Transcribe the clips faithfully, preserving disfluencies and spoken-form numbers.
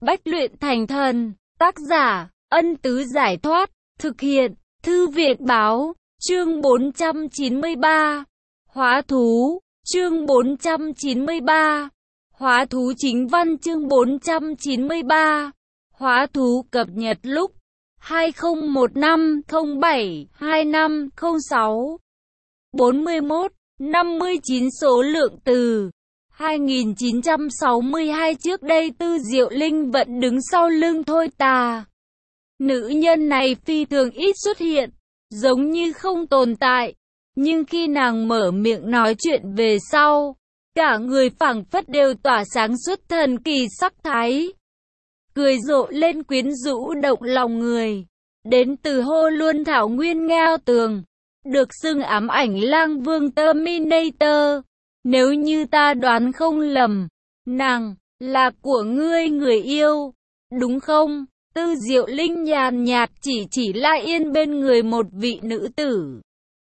bách luyện thành thần. Tác giả, Ân Tứ Giải Thoát. Thực hiện, Thư Viện Báo. Chương bốn trăm chín mươi ba. Hóa thú. Chương bốn trăm chín mươi ba. Hóa thú chính văn. Chương bốn trăm chín mươi ba. Hóa thú cập nhật lúc hai không một năm không bảy hai năm không sáu. bốn mươi mốt, năm mươi chín số lượng từ hai nghìn chín trăm sáu mươi hai. Trước đây Tư Diệu Linh vẫn đứng sau lưng Thôi Tà. Nữ nhân này phi thường ít xuất hiện, giống như không tồn tại. Nhưng khi nàng mở miệng nói chuyện về sau, cả người phảng phất đều tỏa sáng xuất thần kỳ sắc thái. Cười rộ lên quyến rũ động lòng người. Đến từ Hô Luân Thảo Nguyên Ngao Tường, được xưng ám ảnh lang vương Terminator. Nếu như ta đoán không lầm, nàng là của ngươi người yêu, đúng không? Tư Diệu Linh nhàn nhạt chỉ chỉ Lai Yên bên người một vị nữ tử.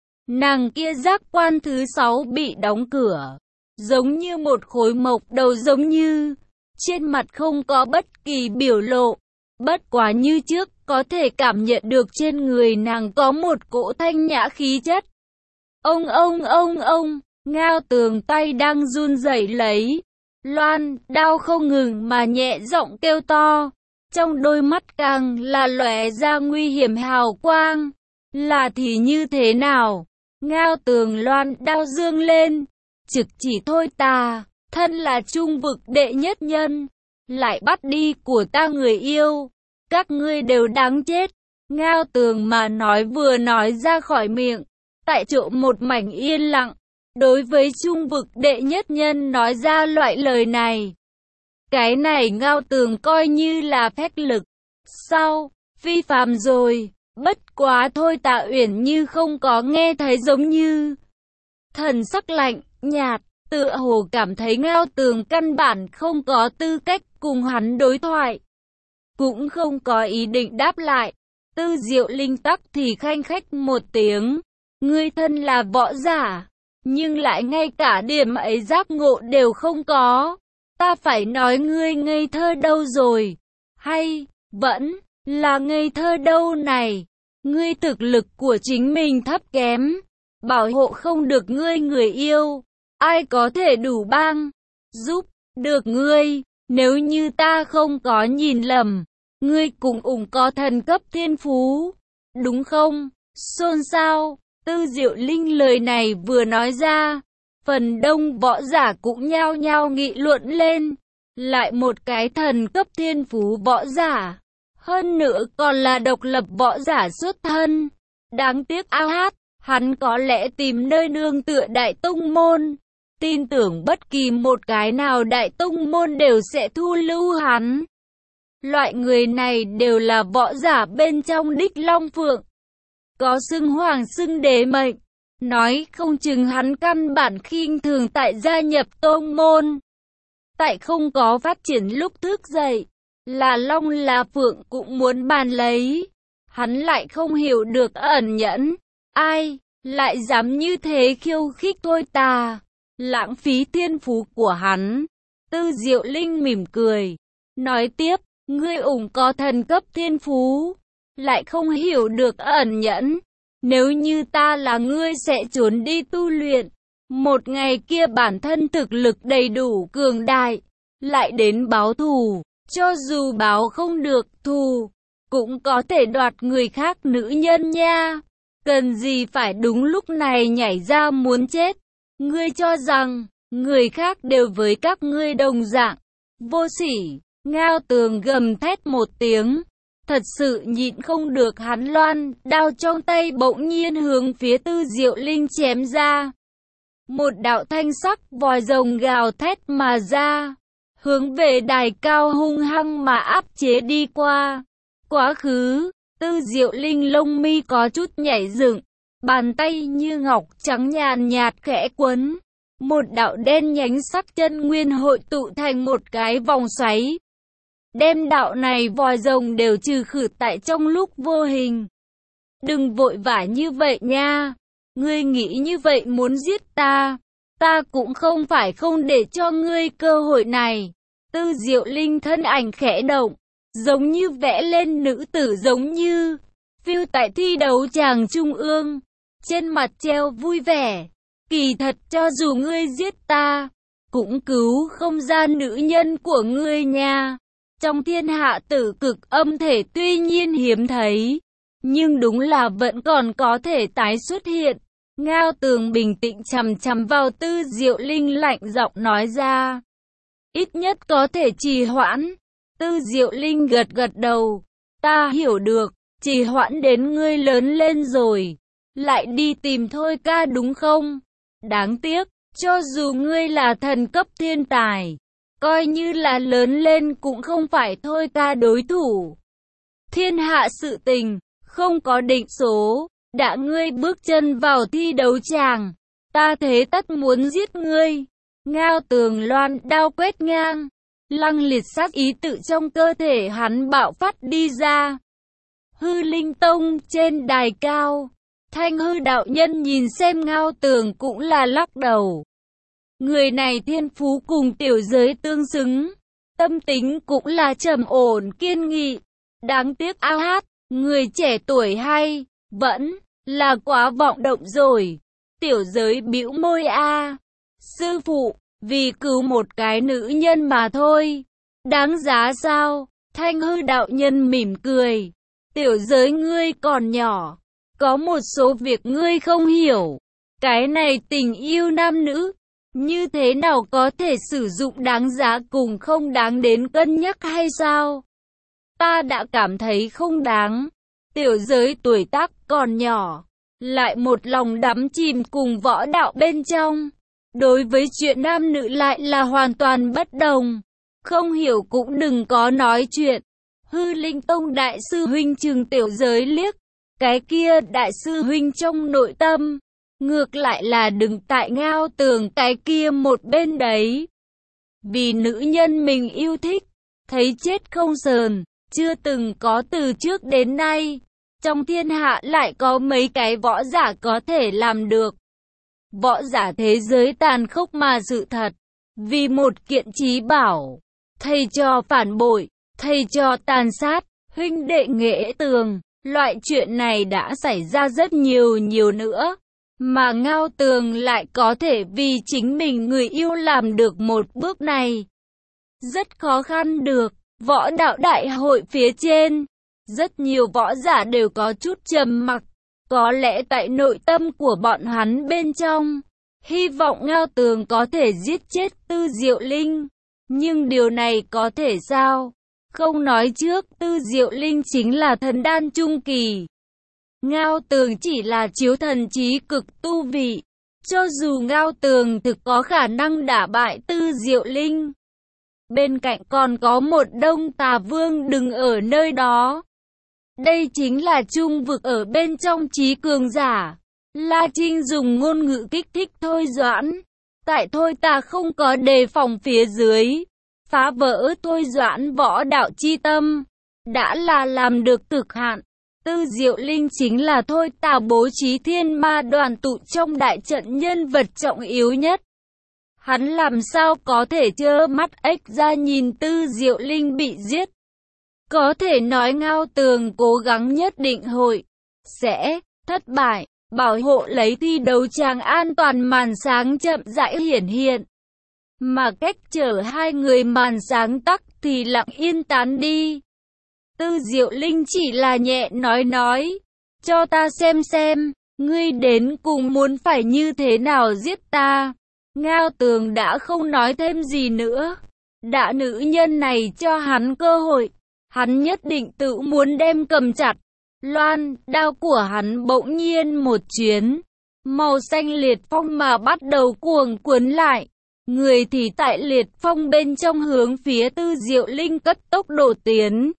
Nàng kia giác quan thứ sáu bị đóng cửa, giống như một khối mộc đầu, giống như trên mặt không có bất kỳ biểu lộ. Bất quá như trước, có thể cảm nhận được trên người nàng có một cỗ thanh nhã khí chất. Ông ông ông ông, Ngao Tường tay đang run rẩy lấy loan đao không ngừng mà nhẹ giọng kêu to. Trong đôi mắt càng là lóe ra nguy hiểm hào quang. Là thì như thế nào? Ngao Tường loan đao dương lên, trực chỉ Thôi Tà. Thân là trung vực đệ nhất nhân, lại bắt đi của ta người yêu. Các ngươi đều đáng chết. Ngao Tường mà nói vừa nói ra khỏi miệng, tại chỗ một mảnh yên lặng. Đối với trung vực đệ nhất nhân nói ra loại lời này, cái này Ngao Tường coi như là phép lực. Sao? Phi phàm rồi. Bất quá Thôi Tạ Uyển như không có nghe thấy, giống như thần sắc lạnh nhạt, tựa hồ cảm thấy Ngao Tường căn bản không có tư cách cùng hắn đối thoại, cũng không có ý định đáp lại. Tư Diệu Linh tắc thì khanh khách một tiếng. Ngươi thân là võ giả, nhưng lại ngay cả điểm ấy giác ngộ đều không có. Ta phải nói ngươi ngây thơ đâu rồi? Hay vẫn là ngây thơ đâu này? Ngươi thực lực của chính mình thấp kém, bảo hộ không được ngươi người yêu. Ai có thể đủ bang giúp được ngươi? Nếu như ta không có nhìn lầm, ngươi cũng ủng có thần cấp thiên phú, đúng không? Xôn xao. Tư Diệu Linh lời này vừa nói ra, phần đông võ giả cũng nhao nhao nghị luận lên. Lại một cái thần cấp thiên phú võ giả, hơn nữa còn là độc lập võ giả xuất thân. Đáng tiếc a hát, hắn có lẽ tìm nơi nương tựa đại tông môn. Tin tưởng bất kỳ một cái nào đại tông môn đều sẽ thu lưu hắn. Loại người này đều là võ giả bên trong đích long phượng, có xưng hoàng xưng đế mệnh. Nói không chừng hắn căn bản khinh thường tại gia nhập tông môn, tại không có phát triển lúc thức dậy, là long là phượng cũng muốn bàn lấy. Hắn lại không hiểu được ẩn nhẫn. Ai lại dám như thế khiêu khích Thôi Tà, lãng phí thiên phú của hắn? Tư Diệu Linh mỉm cười, nói tiếp, ngươi ủng có thần cấp thiên phú, lại không hiểu được ẩn nhẫn. Nếu như ta là ngươi sẽ trốn đi tu luyện. Một ngày kia bản thân thực lực đầy đủ cường đại, lại đến báo thù. Cho dù báo không được thù, cũng có thể đoạt người khác nữ nhân nha. Cần gì phải đúng lúc này nhảy ra muốn chết? Ngươi cho rằng người khác đều với các ngươi đồng dạng vô sỉ? Ngao Tường gầm thét một tiếng, thật sự nhịn không được, hắn loan đao trong tay bỗng nhiên hướng phía Tư Diệu Linh chém ra. Một đạo thanh sắc vòi rồng gào thét mà ra, hướng về đài cao hung hăng mà áp chế đi qua. Quá khứ, Tư Diệu Linh lông mi có chút nhảy dựng, bàn tay như ngọc trắng nhàn nhạt khẽ quấn. Một đạo đen nhánh sắc chân nguyên hội tụ thành một cái vòng xoáy, đem đạo này vòi rồng đều trừ khử tại trong lúc vô hình. Đừng vội vã như vậy nha. Ngươi nghĩ như vậy muốn giết ta, ta cũng không phải không để cho ngươi cơ hội này. Tư Diệu Linh thân ảnh khẽ động, giống như vẽ lên nữ tử giống như phiêu tại thi đấu tràng trung ương, trên mặt treo vui vẻ. Kỳ thật cho dù ngươi giết ta, cũng cứu không ra nữ nhân của ngươi nha. Trong thiên hạ tử cực âm thể tuy nhiên hiếm thấy, nhưng đúng là vẫn còn có thể tái xuất hiện. Ngao Tường bình tĩnh chằm chằm vào Tư Diệu Linh, lạnh giọng nói ra. Ít nhất có thể trì hoãn. Tư Diệu Linh gật gật đầu. Ta hiểu được, trì hoãn đến ngươi lớn lên rồi, lại đi tìm Thôi Ca đúng không? Đáng tiếc, cho dù ngươi là thần cấp thiên tài, coi như là lớn lên cũng không phải Thôi Ca đối thủ. Thiên hạ sự tình, không có định số, đã ngươi bước chân vào thi đấu tràng, ta thế tất muốn giết ngươi. Ngao Tường loan đao quét ngang, lăng liệt sát ý tự trong cơ thể hắn bạo phát đi ra. Hư Linh Tông trên đài cao, Thanh Hư đạo nhân nhìn xem Ngao Tường cũng là lắc đầu. Người này thiên phú cùng tiểu giới tương xứng, tâm tính cũng là trầm ổn kiên nghị. Đáng tiếc a hát, người trẻ tuổi hay, vẫn là quá vọng động rồi. Tiểu giới bĩu môi a. Sư phụ, vì cứu một cái nữ nhân mà thôi. Đáng giá sao? Thanh Hư đạo nhân mỉm cười. Tiểu giới ngươi còn nhỏ, có một số việc ngươi không hiểu. Cái này tình yêu nam nữ, như thế nào có thể sử dụng đáng giá cùng không đáng đến cân nhắc hay sao? Ta đã cảm thấy không đáng. Tiểu giới tuổi tác còn nhỏ, lại một lòng đắm chìm cùng võ đạo bên trong. Đối với chuyện nam nữ lại là hoàn toàn bất đồng. Không hiểu cũng đừng có nói chuyện. Hư Linh Tông đại sư huynh trừng tiểu giới liếc. Cái kia đại sư huynh trong nội tâm, ngược lại là đừng tại Ngao Tường cái kia một bên đấy. Vì nữ nhân mình yêu thích, thấy chết không sờn, chưa từng có từ trước đến nay. Trong thiên hạ lại có mấy cái võ giả có thể làm được. Võ giả thế giới tàn khốc mà sự thật. Vì một kiện chí bảo, thầy trò phản bội, thầy trò tàn sát, huynh đệ nghệ tường. Loại chuyện này đã xảy ra rất nhiều nhiều nữa. Mà Ngao Tường lại có thể vì chính mình người yêu làm được một bước này. Rất khó khăn được. Võ đạo đại hội phía trên, rất nhiều võ giả đều có chút trầm mặc. Có lẽ tại nội tâm của bọn hắn bên trong, hy vọng Ngao Tường có thể giết chết Tư Diệu Linh. Nhưng điều này có thể sao? Không nói trước, Tư Diệu Linh chính là thần đan trung kỳ. Ngao Tường chỉ là chiếu thần trí cực tu vị. Cho dù Ngao Tường thực có khả năng đả bại Tư Diệu Linh, bên cạnh còn có một đông tà vương đứng ở nơi đó. Đây chính là trung vực ở bên trong trí cường giả. La Trinh dùng ngôn ngữ kích thích Thôi Doãn. Tại Thôi ta không có đề phòng phía dưới, phá vỡ Thôi Doãn võ đạo chi tâm, đã là làm được cực hạn. Tư Diệu Linh chính là Thôi ta bố trí thiên ma đoàn tụ trong đại trận nhân vật trọng yếu nhất. Hắn làm sao có thể trơ mắt ếch ra nhìn Tư Diệu Linh bị giết. Có thể nói Ngao Tường cố gắng nhất định hội sẽ thất bại, bảo hộ lấy thi đấu tràng an toàn. Màn sáng chậm rãi hiển hiện, mà cách chở hai người màn sáng tắc thì lặng yên tán đi. Tư Diệu Linh chỉ là nhẹ nói nói, cho ta xem xem, ngươi đến cùng muốn phải như thế nào giết ta. Ngao Tường đã không nói thêm gì nữa. Đã nữ nhân này cho hắn cơ hội, hắn nhất định tự muốn đem cầm chặt. Loan, đao của hắn bỗng nhiên một chuyến, màu xanh liệt phong mà bắt đầu cuồng cuốn lại. Người thì tại liệt phong bên trong hướng phía Tư Diệu Linh cất tốc độ tiến.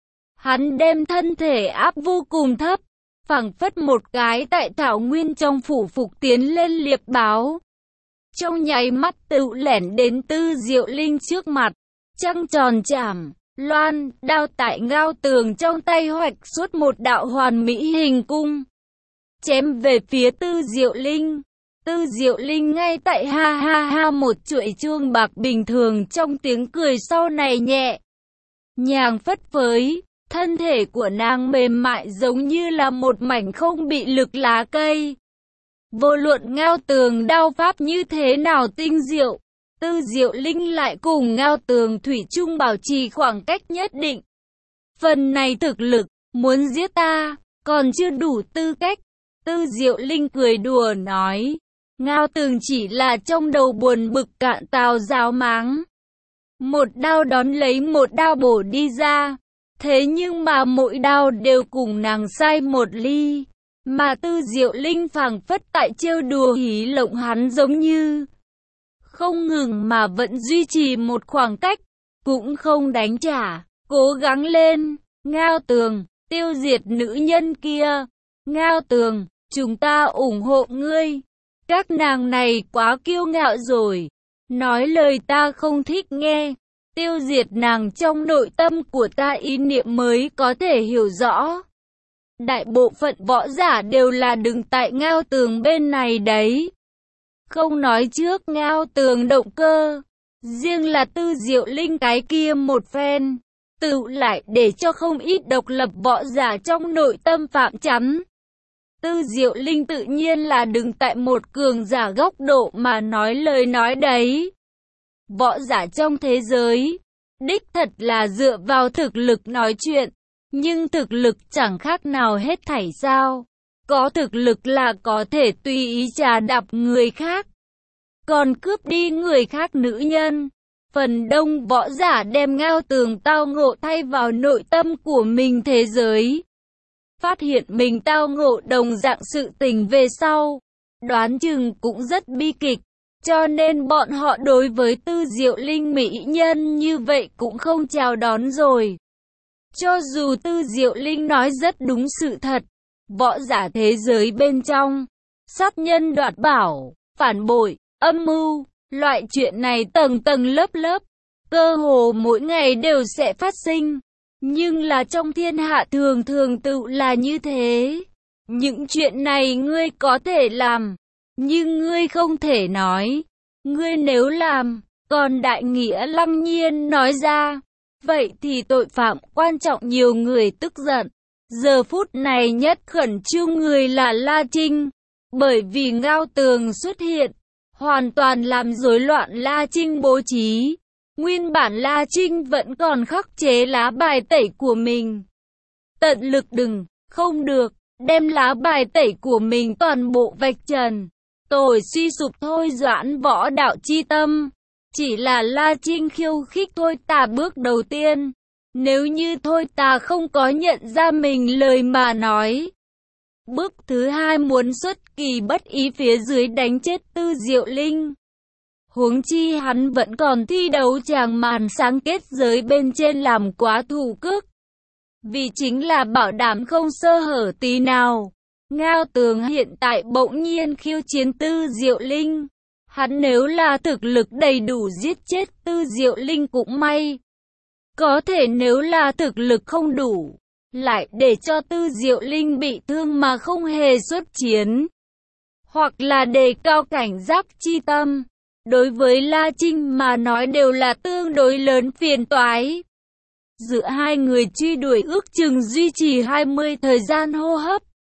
Hắn đem thân thể áp vô cùng thấp, phảng phất một cái tại thảo nguyên trong phủ phục tiến lên liệp báo. Trong nháy mắt tự lẻn đến Tư Diệu Linh trước mặt, trăng tròn chạm, loan, đao tại Ngao Tường trong tay hoạch xuất một đạo hoàn mỹ hình cung. Chém về phía Tư Diệu Linh. Tư Diệu Linh ngay tại ha ha ha một chuỗi chuông bạc bình thường trong tiếng cười sau này nhẹ nhàng phất phới, thân thể của nàng mềm mại giống như là một mảnh không bị lực lá cây. Vô luận Ngao Tường đao pháp như thế nào tinh diệu, Tư Diệu Linh lại cùng Ngao Tường thủy chung bảo trì khoảng cách nhất định. Phần này thực lực, muốn giết ta, còn chưa đủ tư cách. Tư Diệu Linh cười đùa nói. Ngao Tường chỉ là trong đầu buồn bực cạn tào giáo máng. Một đao đón lấy một đao bổ đi ra. Thế nhưng mà mỗi đao đều cùng nàng sai một ly. Mà Tư Diệu Linh phảng phất tại trêu đùa hí lộng hắn giống như không ngừng mà vẫn duy trì một khoảng cách, cũng không đánh trả, cố gắng lên. Ngao Tường, tiêu diệt nữ nhân kia. Ngao Tường, chúng ta ủng hộ ngươi. Các nàng này quá kiêu ngạo rồi, nói lời ta không thích nghe. Tiêu diệt nàng trong nội tâm của ta ý niệm mới có thể hiểu rõ. Đại bộ phận võ giả đều là đứng tại Ngao Tường bên này đấy. Không nói trước Ngao Tường động cơ, riêng là Tư Diệu Linh cái kia một phen, tự lại để cho không ít độc lập võ giả trong nội tâm phạm chắn. Tư Diệu Linh tự nhiên là đứng tại một cường giả góc độ mà nói lời nói đấy. Võ giả trong thế giới, đích thật là dựa vào thực lực nói chuyện, nhưng thực lực chẳng khác nào hết thảy sao. Có thực lực là có thể tùy ý trà đạp người khác, còn cướp đi người khác nữ nhân. Phần đông võ giả đem Ngao Tường tao ngộ thay vào nội tâm của mình thế giới. Phát hiện mình tao ngộ đồng dạng sự tình về sau, đoán chừng cũng rất bi kịch. Cho nên bọn họ đối với Tư Diệu Linh mỹ nhân như vậy cũng không chào đón rồi. Cho dù Tư Diệu Linh nói rất đúng sự thật, võ giả thế giới bên trong, sát nhân đoạt bảo, phản bội, âm mưu, loại chuyện này tầng tầng lớp lớp, cơ hồ mỗi ngày đều sẽ phát sinh. Nhưng là trong thiên hạ thường thường tự là như thế. Những chuyện này ngươi có thể làm, nhưng ngươi không thể nói. Ngươi nếu làm, còn đại nghĩa lăng nhiên nói ra, vậy thì tội phạm quan trọng nhiều người tức giận. Giờ phút này nhất khẩn trương người là La Trinh, bởi vì Ngao Tường xuất hiện, hoàn toàn làm rối loạn La Trinh bố trí. Nguyên bản La Trinh vẫn còn khắc chế lá bài tẩy của mình. Tận lực đừng, không được, đem lá bài tẩy của mình toàn bộ vạch trần. Tội suy sụp thôi doãn võ đạo chi tâm. Chỉ là La Trinh khiêu khích thôi ta bước đầu tiên. Nếu như thôi ta không có nhận ra mình lời mà nói. Bước thứ hai muốn xuất kỳ bất ý phía dưới đánh chết Tư Diệu Linh. Huống chi hắn vẫn còn thi đấu tràng màn sáng kết giới bên trên làm quá thủ cước. Vì chính là bảo đảm không sơ hở tí nào. Ngao Tường hiện tại bỗng nhiên khiêu chiến Tư Diệu Linh. Hắn nếu là thực lực đầy đủ giết chết Tư Diệu Linh cũng may. Có thể nếu là thực lực không đủ, lại để cho Tư Diệu Linh bị thương mà không hề xuất chiến. Hoặc là đề cao cảnh giác chi tâm. Đối với La Trinh mà nói đều là tương đối lớn phiền toái. Giữa hai người truy đuổi ước chừng duy trì hai mươi thời gian hô hấp.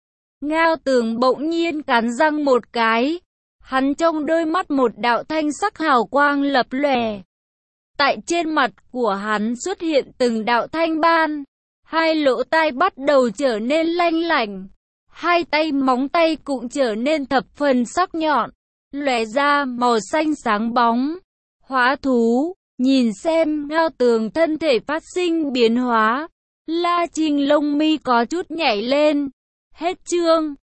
Ngao Tường bỗng nhiên cắn răng một cái. Hắn trong đôi mắt một đạo thanh sắc hào quang lập lòe. Tại trên mặt của hắn xuất hiện từng đạo thanh ban. Hai lỗ tai bắt đầu trở nên lanh lảnh. Hai tay móng tay cũng trở nên thập phần sắc nhọn. Lòe ra màu xanh sáng bóng. Hóa thú, nhìn xem Ngao Tường thân thể phát sinh biến hóa. La Trinh lông mi có chút nhảy lên. Hết chương.